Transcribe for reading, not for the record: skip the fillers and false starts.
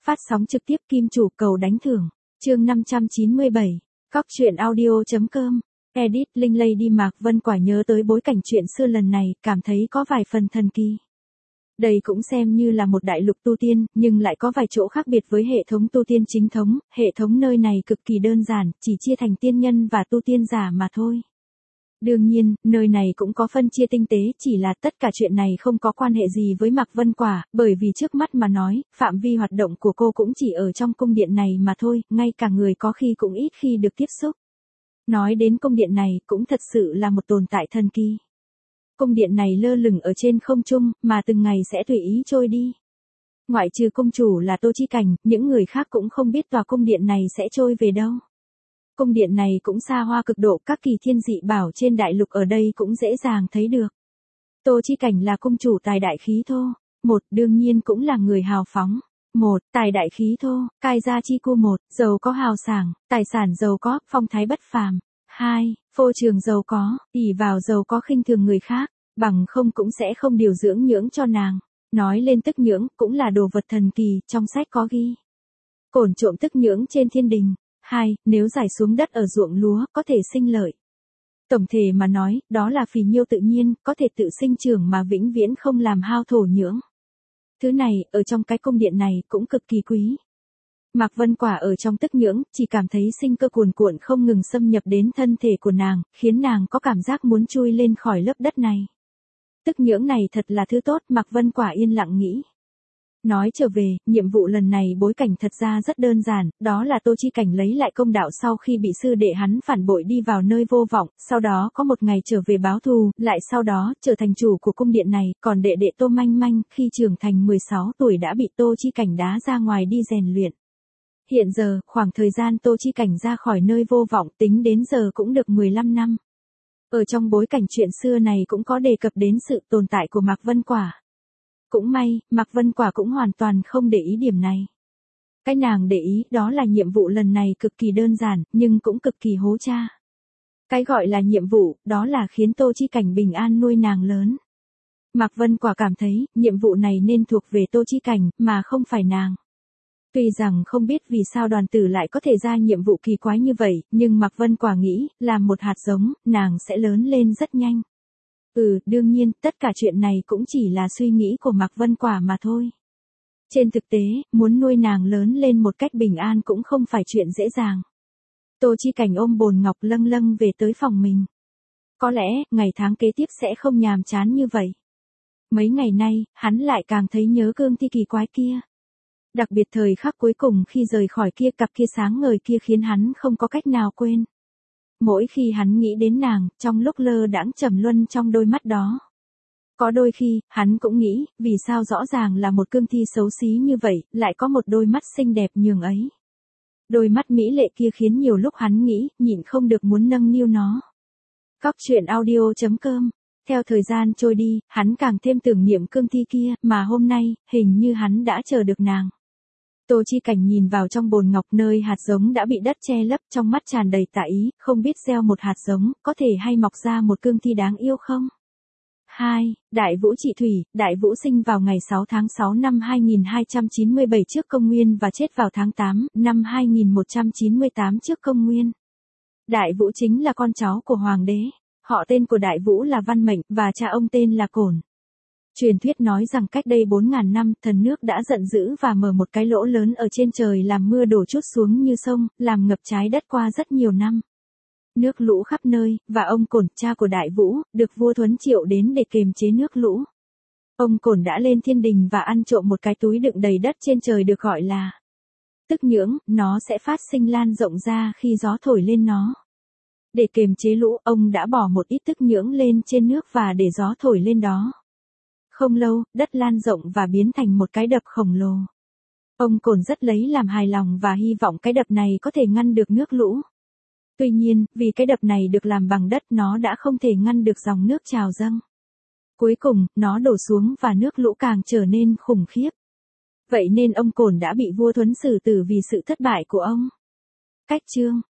phát sóng trực tiếp Kim Chủ cầu đánh thưởng, chương 597, Cóc truyện audio.com, edit Linh Lady Mạc Vân Quả nhớ tới bối cảnh chuyện xưa lần này, cảm thấy có vài phần thần kỳ. Đây cũng xem như là một đại lục tu tiên, nhưng lại có vài chỗ khác biệt với hệ thống tu tiên chính thống, hệ thống nơi này cực kỳ đơn giản, chỉ chia thành tiên nhân và tu tiên giả mà thôi. Đương nhiên, nơi này cũng có phân chia tinh tế, chỉ là tất cả chuyện này không có quan hệ gì với Mạc Vân Quả, bởi vì trước mắt mà nói, phạm vi hoạt động của cô cũng chỉ ở trong cung điện này mà thôi, ngay cả người có khi cũng ít khi được tiếp xúc. Nói đến cung điện này, cũng thật sự là một tồn tại thần kỳ. Cung điện này lơ lửng ở trên không trung, mà từng ngày sẽ tùy ý trôi đi. Ngoại trừ cung chủ là Tô Chi Cảnh, những người khác cũng không biết tòa cung điện này sẽ trôi về đâu. Cung điện này cũng xa hoa cực độ, các kỳ thiên dị bảo trên đại lục ở đây cũng dễ dàng thấy được. Tô Chi Cảnh là cung chủ tài đại khí thô. Một, đương nhiên cũng là người hào phóng. Một, tài đại khí thô, cai gia chi cu. Một, giàu có hào sảng, tài sản giàu có, phong thái bất phàm. Hai, phô trường giàu có, ỷ vào giàu có khinh thường người khác, bằng không cũng sẽ không điều dưỡng nhưỡng cho nàng. Nói lên tức nhưỡng, cũng là đồ vật thần kỳ, trong sách có ghi. Cổn trộm tức nhưỡng trên thiên đình. Hai, nếu rải xuống đất ở ruộng lúa, có thể sinh lợi. Tổng thể mà nói, đó là phì nhiêu tự nhiên, có thể tự sinh trưởng mà vĩnh viễn không làm hao thổ nhưỡng. Thứ này, ở trong cái cung điện này, cũng cực kỳ quý. Mạc Vân Quả ở trong tức nhưỡng, chỉ cảm thấy sinh cơ cuồn cuộn không ngừng xâm nhập đến thân thể của nàng, khiến nàng có cảm giác muốn chui lên khỏi lớp đất này. Tức nhưỡng này thật là thứ tốt, Mạc Vân Quả yên lặng nghĩ. Nói trở về, nhiệm vụ lần này bối cảnh thật ra rất đơn giản, đó là Tô Chi Cảnh lấy lại công đạo sau khi bị sư đệ hắn phản bội đi vào nơi vô vọng, sau đó có một ngày trở về báo thù, lại sau đó trở thành chủ của cung điện này, còn đệ đệ Tô Manh Manh khi trưởng thành 16 tuổi đã bị Tô Chi Cảnh đá ra ngoài đi rèn luyện. Hiện giờ, khoảng thời gian Tô Chi Cảnh ra khỏi nơi vô vọng tính đến giờ cũng được 15 năm. Ở trong bối cảnh chuyện xưa này cũng có đề cập đến sự tồn tại của Mạc Vân Quả. Cũng may, Mạc Vân Quả cũng hoàn toàn không để ý điểm này. Cái nàng để ý đó là nhiệm vụ lần này cực kỳ đơn giản, nhưng cũng cực kỳ hố cha. Cái gọi là nhiệm vụ, đó là khiến Tô Chi Cảnh bình an nuôi nàng lớn. Mạc Vân Quả cảm thấy, nhiệm vụ này nên thuộc về Tô Chi Cảnh, mà không phải nàng. Tuy rằng không biết vì sao đoàn tử lại có thể ra nhiệm vụ kỳ quái như vậy, nhưng Mạc Vân Quả nghĩ, làm một hạt giống, nàng sẽ lớn lên rất nhanh. Đương nhiên, tất cả chuyện này cũng chỉ là suy nghĩ của Mạc Vân Quả mà thôi. Trên thực tế, muốn nuôi nàng lớn lên một cách bình an cũng không phải chuyện dễ dàng. Tô Chi Cảnh ôm bồn ngọc lâng lâng về tới phòng mình. Có lẽ, ngày tháng kế tiếp sẽ không nhàm chán như vậy. Mấy ngày nay, hắn lại càng thấy nhớ cương thi kỳ quái kia. Đặc biệt thời khắc cuối cùng khi rời khỏi kia, cặp kia sáng ngời kia khiến hắn không có cách nào quên. Mỗi khi hắn nghĩ đến nàng, trong lúc lơ đãng trầm luân trong đôi mắt đó. Có đôi khi, hắn cũng nghĩ, vì sao rõ ràng là một cương thi xấu xí như vậy, lại có một đôi mắt xinh đẹp nhường ấy. Đôi mắt mỹ lệ kia khiến nhiều lúc hắn nghĩ, nhịn không được muốn nâng niu nó. Cóc truyện audio.com. Theo thời gian trôi đi, hắn càng thêm tưởng niệm cương thi kia, mà hôm nay, hình như hắn đã chờ được nàng. Tô Chi Cảnh nhìn vào trong bồn ngọc nơi hạt giống đã bị đất che lấp, trong mắt tràn đầy tà ý, không biết gieo một hạt giống, có thể hay mọc ra một cương thi đáng yêu không? 2. Đại Vũ Trị Thủy. Đại Vũ sinh vào ngày 6 tháng 6 năm 2297 trước công nguyên và chết vào tháng 8 năm 2198 trước công nguyên. Đại Vũ chính là con cháu của hoàng đế. Họ tên của Đại Vũ là Văn Mệnh, và cha ông tên là Cổn. Truyền thuyết nói rằng cách đây 4.000 năm, thần nước đã giận dữ và mở một cái lỗ lớn ở trên trời làm mưa đổ trút xuống như sông, làm ngập trái đất qua rất nhiều năm. Nước lũ khắp nơi, và ông Cổn, cha của Đại Vũ, được vua Thuấn triệu đến để kiềm chế nước lũ. Ông Cổn đã lên thiên đình và ăn trộm một cái túi đựng đầy đất trên trời được gọi là tức nhưỡng, nó sẽ phát sinh lan rộng ra khi gió thổi lên nó. Để kiềm chế lũ, ông đã bỏ một ít tức nhưỡng lên trên nước và để gió thổi lên đó. Không lâu, đất lan rộng và biến thành một cái đập khổng lồ. Ông Cổn rất lấy làm hài lòng và hy vọng cái đập này có thể ngăn được nước lũ. Tuy nhiên, vì cái đập này được làm bằng đất, nó đã không thể ngăn được dòng nước trào dâng. Cuối cùng, nó đổ xuống và nước lũ càng trở nên khủng khiếp. Vậy nên ông Cổn đã bị vua Thuấn xử tử vì sự thất bại của ông. Cách chương